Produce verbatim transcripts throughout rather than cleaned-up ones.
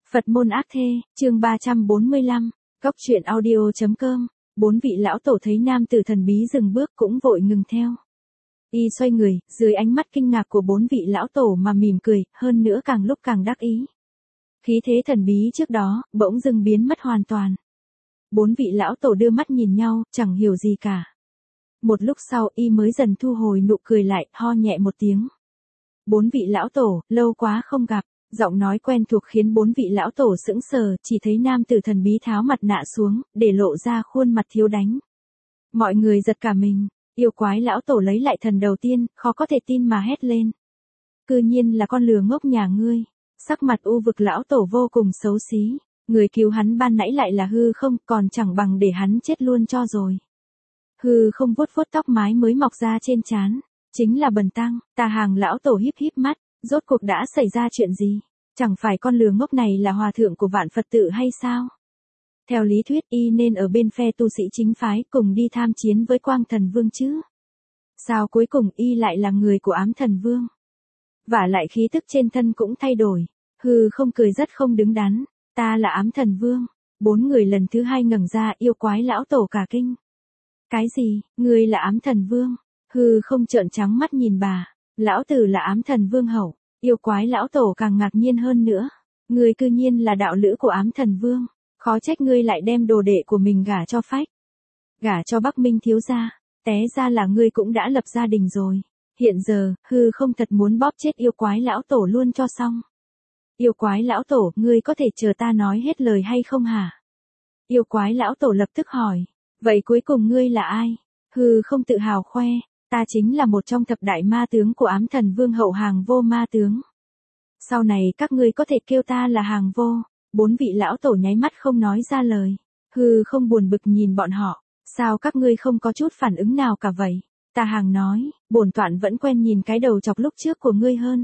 Phật môn ác thê, chương ba trăm bốn mươi lăm, Cóc truyện audio.com, bốn vị lão tổ thấy nam tử thần bí dừng bước cũng vội ngừng theo. Y xoay người, dưới ánh mắt kinh ngạc của bốn vị lão tổ mà mỉm cười, hơn nữa càng lúc càng đắc ý. Khí thế thần bí trước đó, bỗng dưng biến mất hoàn toàn. Bốn vị lão tổ đưa mắt nhìn nhau, chẳng hiểu gì cả. Một lúc sau, Y mới dần thu hồi nụ cười lại, ho nhẹ một tiếng. Bốn vị lão tổ, lâu quá không gặp. Giọng nói quen thuộc khiến bốn vị lão tổ sững sờ, chỉ thấy nam tử thần bí tháo mặt nạ xuống, để lộ ra khuôn mặt thiếu đánh. Mọi người giật cả mình, yêu quái lão tổ lấy lại thần đầu tiên, khó có thể tin mà hét lên. Cư nhiên là con lừa ngốc nhà ngươi. Sắc mặt u vực lão tổ vô cùng xấu xí, người cứu hắn ban nãy lại là hư không, còn chẳng bằng để hắn chết luôn cho rồi. Hư không vuốt vuốt tóc mái mới mọc ra trên trán, chính là bần tăng. Tà hàng lão tổ híp híp mắt. Rốt cuộc đã xảy ra chuyện gì? Chẳng phải con lừa ngốc này là hòa thượng của vạn Phật tự hay sao? Theo lý thuyết y nên ở bên phe tu sĩ chính phái cùng đi tham chiến với Quang Thần Vương chứ? Sao cuối cùng y lại là người của Ám Thần Vương? Vả lại khí tức trên thân cũng thay đổi. Hừ không cười rất không đứng đắn. Ta là Ám Thần Vương. Bốn người lần thứ hai ngẩng ra, yêu quái lão tổ cả kinh. Cái gì? Ngươi là Ám Thần Vương? Hừ không trợn trắng mắt nhìn bà. Lão tử là Ám Thần Vương hậu. Yêu quái lão tổ càng ngạc nhiên hơn nữa. Ngươi cư nhiên là đạo lữ của Ám Thần Vương. Khó trách ngươi lại đem đồ đệ của mình gả cho phách. Gả cho Bắc Minh thiếu gia. Té ra là ngươi cũng đã lập gia đình rồi. Hiện giờ, hư không thật muốn bóp chết yêu quái lão tổ luôn cho xong. Yêu quái lão tổ, ngươi có thể chờ ta nói hết lời hay không hả? Yêu quái lão tổ lập tức hỏi. Vậy cuối cùng ngươi là ai? Hư không tự hào khoe. Ta chính là một trong thập đại ma tướng của Ám Thần Vương hậu Hàng Vô ma tướng. Sau này các ngươi có thể kêu ta là Hàng Vô. Bốn vị lão tổ nháy mắt không nói ra lời. Hừ không buồn bực nhìn bọn họ. Sao các ngươi không có chút phản ứng nào cả vậy? Tà Hàng nói, bổn tọa vẫn quen nhìn cái đầu chọc lúc trước của ngươi hơn.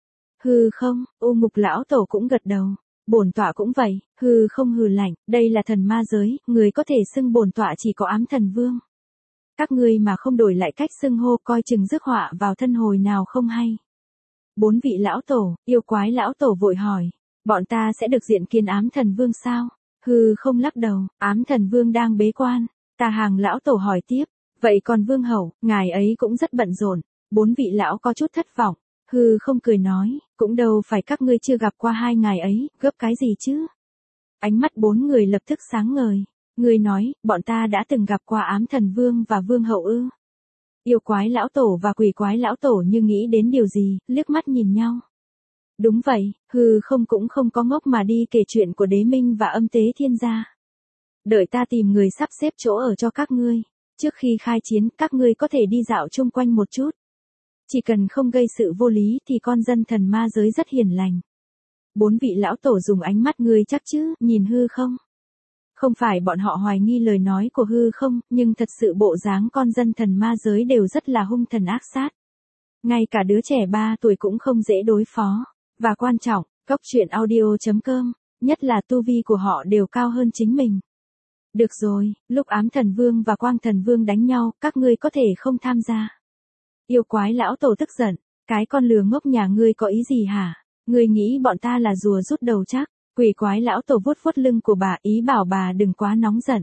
Hừ không, U Mục lão tổ cũng gật đầu. Bổn tọa cũng vậy. Hừ không hừ lạnh, đây là thần ma giới, người có thể xưng bổn tọa chỉ có Ám Thần Vương. Các ngươi mà không đổi lại cách xưng hô coi chừng rước họa vào thân hồi nào không hay. Bốn vị lão tổ, yêu quái lão tổ vội hỏi. Bọn ta sẽ được diện kiến Ám Thần Vương sao? Hừ không lắc đầu, Ám Thần Vương đang bế quan. Tà hàng lão tổ hỏi tiếp. Vậy còn Vương hậu, ngài ấy cũng rất bận rộn. Bốn vị lão có chút thất vọng. Hừ không cười nói, cũng đâu phải các ngươi chưa gặp qua hai ngài ấy, gấp cái gì chứ? Ánh mắt bốn người lập tức sáng ngời. Ngươi nói, bọn ta đã từng gặp qua Ám Thần Vương và Vương hậu ư? Yêu quái lão tổ và quỷ quái lão tổ như nghĩ đến điều gì, liếc mắt nhìn nhau. Đúng vậy, hừ không cũng không có ngốc mà đi kể chuyện của Đế Minh và Âm Tế Thiên gia. Đợi ta tìm người sắp xếp chỗ ở cho các ngươi. Trước khi khai chiến, các ngươi có thể đi dạo chung quanh một chút. Chỉ cần không gây sự vô lý thì con dân thần ma giới rất hiền lành. Bốn vị lão tổ dùng ánh mắt ngươi chắc chứ, nhìn hư không? Không phải bọn họ hoài nghi lời nói của hư không, nhưng thật sự bộ dáng con dân thần ma giới đều rất là hung thần ác sát. Ngay cả đứa trẻ ba tuổi cũng không dễ đối phó. Và quan trọng, Cóc truyện audio.com, nhất là tu vi của họ đều cao hơn chính mình. Được rồi, lúc Ám Thần Vương và Quang Thần Vương đánh nhau, các ngươi có thể không tham gia. Yêu quái lão tổ tức giận, cái con lừa ngốc nhà ngươi có ý gì hả? Ngươi nghĩ bọn ta là rùa rút đầu chắc? Quỷ quái lão tổ vuốt vuốt lưng của bà, ý bảo bà đừng quá nóng giận.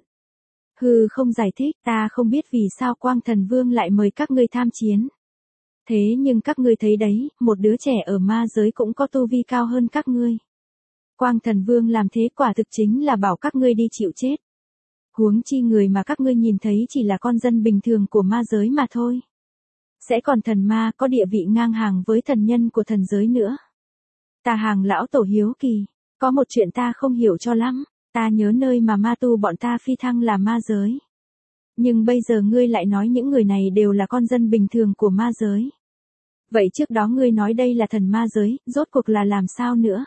Hừ không giải thích, ta không biết vì sao Quang Thần Vương lại mời các ngươi tham chiến. Thế nhưng các ngươi thấy đấy, một đứa trẻ ở ma giới cũng có tu vi cao hơn các ngươi. Quang Thần Vương làm thế quả thực chính là bảo các ngươi đi chịu chết. Huống chi người mà các ngươi nhìn thấy chỉ là con dân bình thường của ma giới mà thôi. Sẽ còn thần ma có địa vị ngang hàng với thần nhân của thần giới nữa. Tà hàng lão tổ hiếu kỳ. Có một chuyện ta không hiểu cho lắm, ta nhớ nơi mà ma tu bọn ta phi thăng là ma giới. Nhưng bây giờ ngươi lại nói những người này đều là con dân bình thường của ma giới. Vậy trước đó ngươi nói đây là thần ma giới, rốt cuộc là làm sao nữa?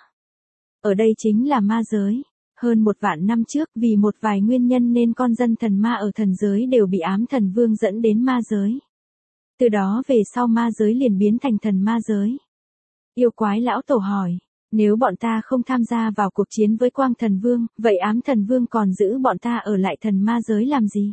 Ở đây chính là ma giới. Hơn một vạn năm trước vì một vài nguyên nhân nên con dân thần ma ở thần giới đều bị Ám Thần Vương dẫn đến ma giới. Từ đó về sau ma giới liền biến thành thần ma giới. Yêu quái lão tổ hỏi. Nếu bọn ta không tham gia vào cuộc chiến với Quang Thần Vương, vậy Ám Thần Vương còn giữ bọn ta ở lại thần ma giới làm gì?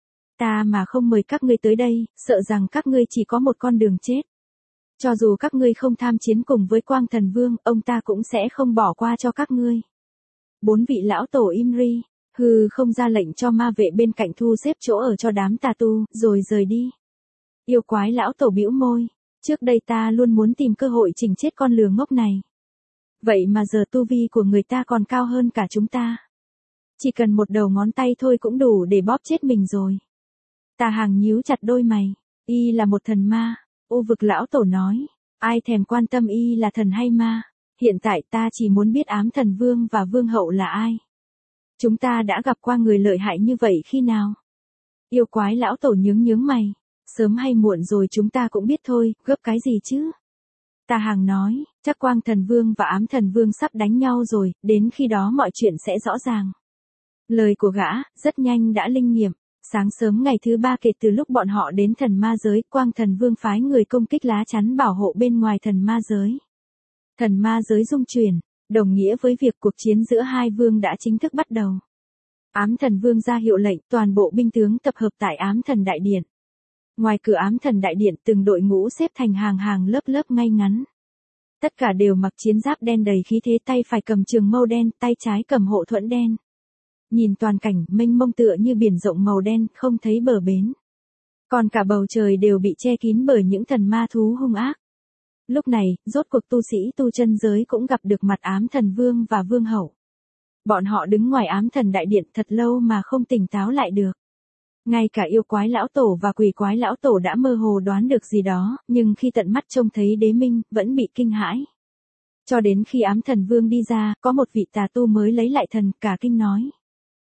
Ta mà không mời các ngươi tới đây, sợ rằng các ngươi chỉ có một con đường chết. Cho dù các ngươi không tham chiến cùng với Quang Thần Vương, ông ta cũng sẽ không bỏ qua cho các ngươi. Bốn vị lão tổ im ri, hư không ra lệnh cho ma vệ bên cạnh thu xếp chỗ ở cho đám tà tu, rồi rời đi. Yêu quái lão tổ bĩu môi, trước đây ta luôn muốn tìm cơ hội chỉnh chết con lừa ngốc này. Vậy mà giờ tu vi của người ta còn cao hơn cả chúng ta. Chỉ cần một đầu ngón tay thôi cũng đủ để bóp chết mình rồi. Tà Hàng nhíu chặt đôi mày, y là một thần ma, U Vực lão tổ nói, ai thèm quan tâm y là thần hay ma, hiện tại ta chỉ muốn biết ám thần vương và vương hậu là ai. Chúng ta đã gặp qua người lợi hại như vậy khi nào? Yêu quái lão tổ nhướng nhướng mày, sớm hay muộn rồi chúng ta cũng biết thôi, gấp cái gì chứ? Tà Hàng nói, chắc Quang Thần Vương và Ám Thần Vương sắp đánh nhau rồi, đến khi đó mọi chuyện sẽ rõ ràng. Lời của gã, rất nhanh đã linh nghiệm. Sáng sớm ngày thứ ba kể từ lúc bọn họ đến thần ma giới, Quang Thần Vương phái người công kích lá chắn bảo hộ bên ngoài thần ma giới. Thần ma giới rung chuyển, đồng nghĩa với việc cuộc chiến giữa hai vương đã chính thức bắt đầu. Ám Thần Vương ra hiệu lệnh, toàn bộ binh tướng tập hợp tại Ám Thần Đại Điện. Ngoài cửa Ám Thần Đại Điện từng đội ngũ xếp thành hàng hàng lớp lớp ngay ngắn. Tất cả đều mặc chiến giáp đen đầy khí thế, tay phải cầm trường mâu đen, tay trái cầm hộ thuẫn đen. Nhìn toàn cảnh mênh mông tựa như biển rộng màu đen, không thấy bờ bến. Còn cả bầu trời đều bị che kín bởi những thần ma thú hung ác. Lúc này, rốt cuộc tu sĩ tu chân giới cũng gặp được mặt Ám Thần Vương và Vương hậu. Bọn họ đứng ngoài Ám Thần Đại Điện thật lâu mà không tỉnh táo lại được. Ngay cả yêu quái lão tổ và quỷ quái lão tổ đã mơ hồ đoán được gì đó, nhưng khi tận mắt trông thấy Đế Minh, vẫn bị kinh hãi. Cho đến khi Ám Thần Vương đi ra, có một vị tà tu mới lấy lại thần, cả kinh nói.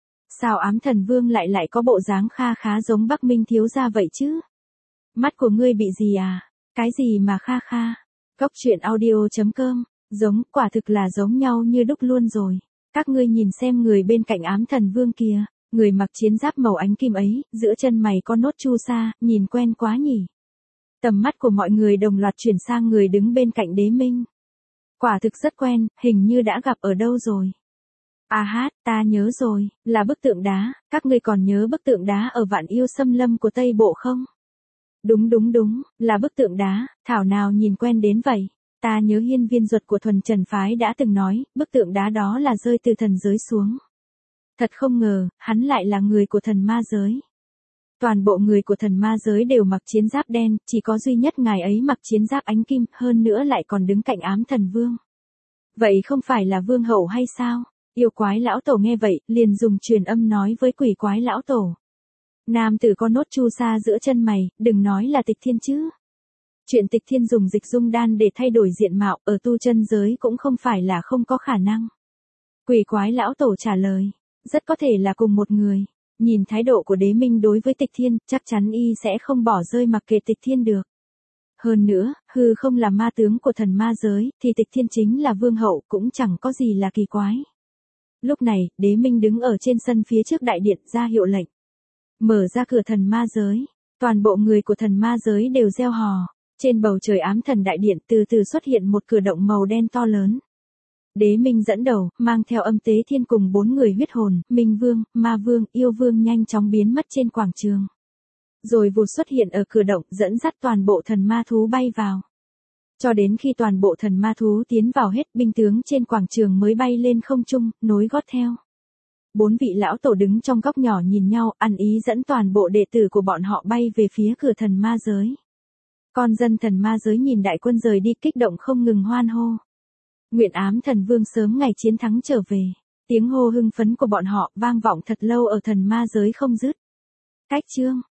Sao Ám Thần Vương lại lại có bộ dáng kha khá giống Bắc Minh thiếu gia vậy chứ? Mắt của ngươi bị gì à? Cái gì mà kha kha? Cốc truyện audio chấm com, giống, quả thực là giống nhau như đúc luôn rồi. Các ngươi nhìn xem người bên cạnh Ám Thần Vương kìa, người mặc chiến giáp màu ánh kim ấy, giữa chân mày có nốt chu sa, nhìn quen quá nhỉ. Tầm mắt của mọi người đồng loạt chuyển sang người đứng bên cạnh Đế Minh. Quả thực rất quen, hình như đã gặp ở đâu rồi. À hát, ta nhớ rồi, là bức tượng đá, các ngươi còn nhớ bức tượng đá ở Vạn Yêu Xâm Lâm của Tây Bộ không? Đúng đúng đúng, là bức tượng đá, thảo nào nhìn quen đến vậy. Ta nhớ Hiên Viên Duật của Thuần Trần Phái đã từng nói, bức tượng đá đó là rơi từ thần giới xuống. Thật không ngờ, hắn lại là người của thần ma giới. Toàn bộ người của thần ma giới đều mặc chiến giáp đen, chỉ có duy nhất ngài ấy mặc chiến giáp ánh kim, hơn nữa lại còn đứng cạnh Ám Thần Vương. Vậy không phải là vương hậu hay sao? Yêu quái lão tổ nghe vậy, liền dùng truyền âm nói với quỷ quái lão tổ. Nam tử có nốt chu sa giữa chân mày, đừng nói là Tịch Thiên chứ. Chuyện Tịch Thiên dùng dịch dung đan để thay đổi diện mạo ở tu chân giới cũng không phải là không có khả năng. Quỷ quái lão tổ trả lời, rất có thể là cùng một người. Nhìn thái độ của Đế Minh đối với Tịch Thiên, chắc chắn y sẽ không bỏ rơi mặc kệ Tịch Thiên được. Hơn nữa, hư không là ma tướng của thần ma giới, thì Tịch Thiên chính là vương hậu, cũng chẳng có gì là kỳ quái. Lúc này, Đế Minh đứng ở trên sân phía trước đại điện ra hiệu lệnh. Mở ra cửa thần ma giới. Toàn bộ người của thần ma giới đều reo hò. Trên bầu trời Ám Thần Đại Điện từ từ xuất hiện một cửa động màu đen to lớn. Đế Minh dẫn đầu, mang theo Âm Tế Thiên cùng bốn người huyết hồn, Minh Vương, Ma Vương, Yêu Vương nhanh chóng biến mất trên quảng trường. Rồi vụt xuất hiện ở cửa động, dẫn dắt toàn bộ thần ma thú bay vào. Cho đến khi toàn bộ thần ma thú tiến vào hết, binh tướng trên quảng trường mới bay lên không trung, nối gót theo. Bốn vị lão tổ đứng trong góc nhỏ nhìn nhau, ăn ý dẫn toàn bộ đệ tử của bọn họ bay về phía cửa thần ma giới. Con dân thần ma giới nhìn đại quân rời đi kích động không ngừng hoan hô. Nguyện Ám Thần Vương sớm ngày chiến thắng trở về. Tiếng hô hưng phấn của bọn họ vang vọng thật lâu ở thần ma giới không dứt. Cách chương